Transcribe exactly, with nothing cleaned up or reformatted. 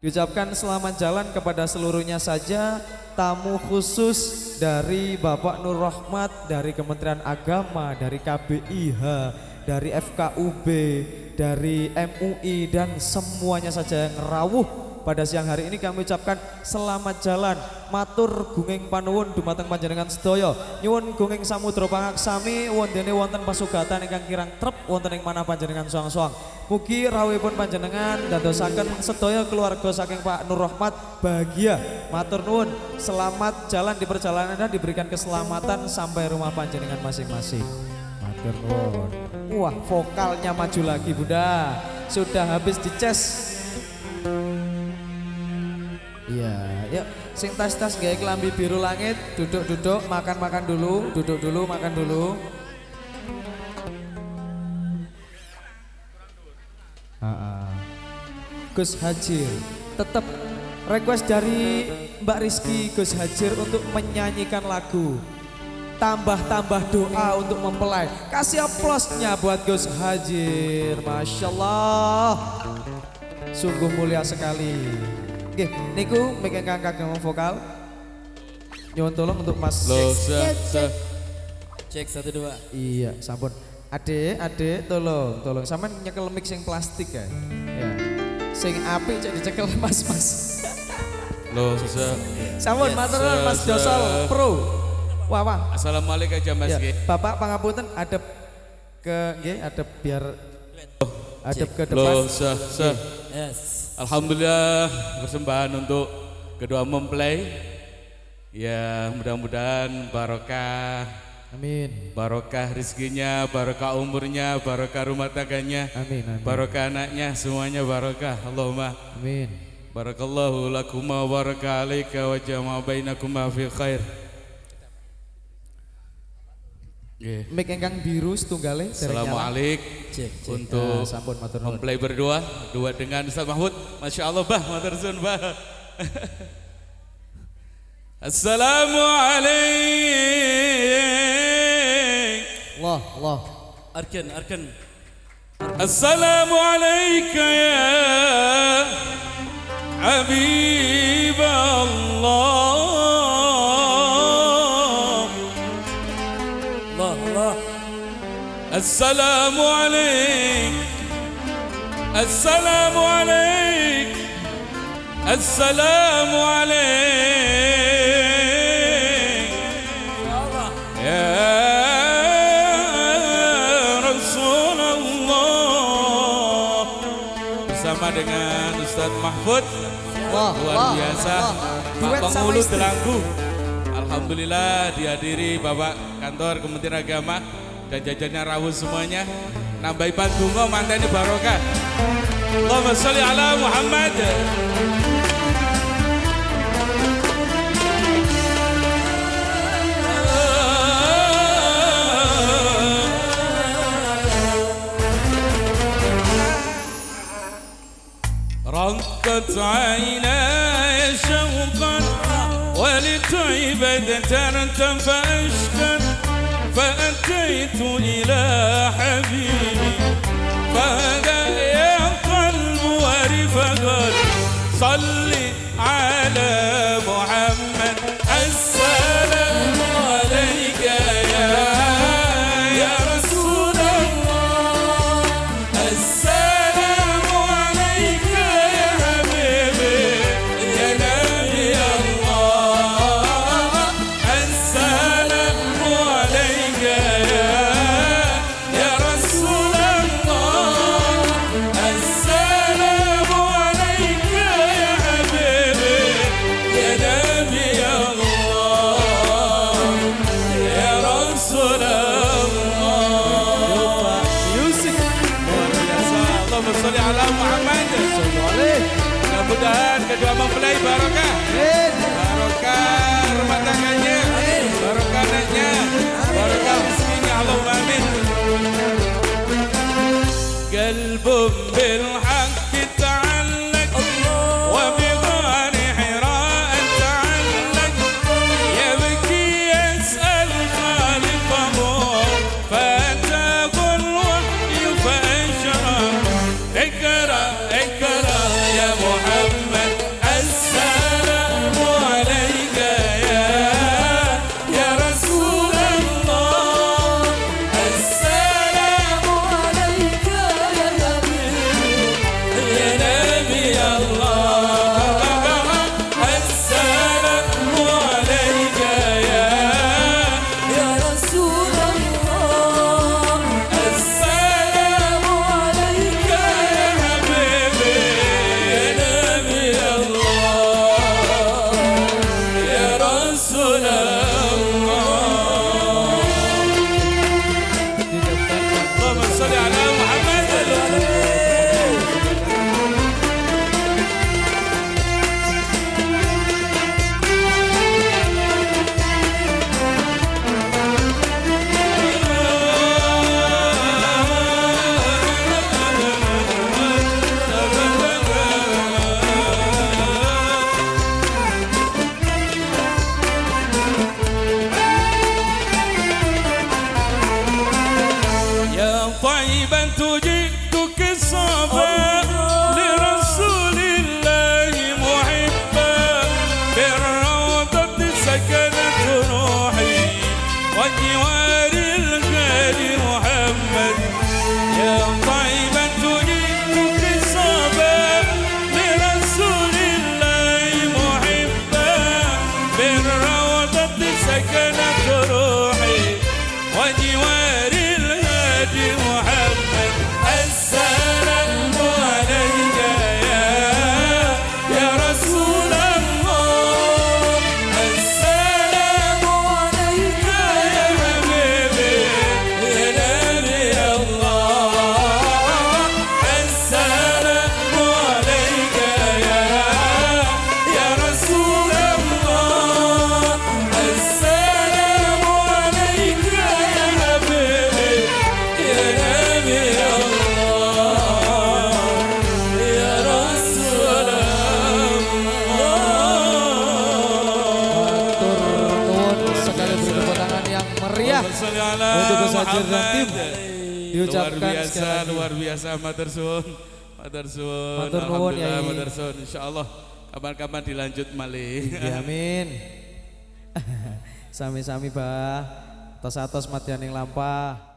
Diucapkan selamat jalan kepada seluruhnya saja. Tamu khusus dari Bapak Nur Rahmat, dari Kementerian Agama, dari K B I H, dari F K U B, dari M U I, dan semuanya saja yang rawuh pada siang hari ini kami ucapkan selamat jalan. Matur gunging panuwun dumateng panjenengan sedaya. Nyuwun gunging samudra pangaksami wondene wonten pasugatan ingkang kirang trep wonten ing manah panjenengan soang-soang. Mugi rawuhipun panjenengan dadosaken sedaya keluarga saking Pak Nur Rahmat bahagia. Matur nuwun, selamat jalan di perjalanan dan diberikan keselamatan sampai rumah panjenengan masing-masing. Matur nuwun. Wah, vokalnya maju lagi Bunda. Sudah habis dicas. Iya, yuk sing tas-tas gawe kelambi biru langit, duduk-duduk, makan-makan dulu, duduk dulu, makan dulu. Uh-uh. Gus Hajir, tetap request dari Mbak Rizky Gus Hajir untuk menyanyikan lagu. Tambah-tambah doa untuk mempelai. Kasih aplausnya buat Gus Hajir, Masya Allah. Sungguh mulia sekali. Oke, niku megang kagak vokal. Nyuwun tolong untuk Mas. Lo, cek, cek, cek satu dua. Iya, sampun. Ade, ade, tolong, tolong. Sama nyekel mic sing plastik ya. Ya. Sing api cek dicekel Mas Mas. Lo, cek. Sampun, matur nuwun Mas Dosol Pro. Wah, wah. Assalamualaikum aja Mas. Ya, Bapak pangapunten adep ke nggih, adep biar adep ke depan. Lo, cek, cek. Yes. Alhamdulillah persembahan untuk kedua mempelai. Ya mudah-mudahan barokah. Amin. Barokah rezekinya, barokah umurnya, barokah rumah tangganya. Amin, amin. Barokah anaknya, semuanya barokah. Allahumma Amin. barakallahu lakuma wa baraka alaika wa jama'a bainakuma fi khair. Yeah. Mik ingkang biru setunggale. Assalamualaikum untuk ya, sampun, matur nuwun. mempelai berdua, dua dengan Ustaz Mahmud. Masya Allah bah, matur nuwun bah. Assalamualaikum. Allah, Allah. Arkan, arkan. Assalamualaikum ya Habib Allah. Assalamu alaik, Assalamu alaik, Assalamu alaik, ya Rasulullah. Bersama dengan Ustaz Mahfud, Wah, luar wah, biasa, wah. Pak Penghulu Delanggu. Alhamdulillah dihadiri Bapak Kantor Kementerian Agama dan jajannya rawuh semuanya. Nambahi bandungo manteni barokah. Allahumma sholli ala Muhammad. رقت عيناي شوقا ولتعبد ترتفع عشقا فأتيت إلى حبيبي فهدى يا قلب ورفقا صل على محمد. السلام عليك يا يا رسول الله. السلام عليك يا حبيبي يا نبي الله. السلام عليك يا رسول الله. السلام عليك يا حبيبي يا نبي الله يا رسول الله. Music. Allahumma sholli ala Muhammad. Mudah-mudahan kedua mempelai barokah. Barokah rumah tangganya, barokah anaknya, barokah rezekinya. Allahumma amin. Qalbun bil haqq ta'allaq wa bi ghari hira'an ta'allaq yabki yas'al khaliqahu fataqul wahyu fa'ashraq. اقرأ اقرأ يا محمد جئتك صبا لرسول الله محبا بالروضة سكنت روحي وجوار الغالي محمد يا طيبة جئتك صبا لرسول الله محبا بالروضة سكنت روحي وجوار الهادي محمد السلام عليك يا يا رسول الله السلام عليك يا حبيبي يا نبي الله السلام عليك يا يا رسول الله السلام عليك يا حبيبي يا نبي الله يا رسول Nuwun sekali beri tepuk tangan yang meriah untuk Gus Hajir dan tim. luar Diucapkan biasa, sekali lagi. luar biasa, matur suwun, matur suwun, Matur nuwun, alhamdulillah, Yai. matur suwun, insyaallah kapan-kapan dilanjut malih. Ya amin. Sami-sami bah. Tos-atos madyaning lampah.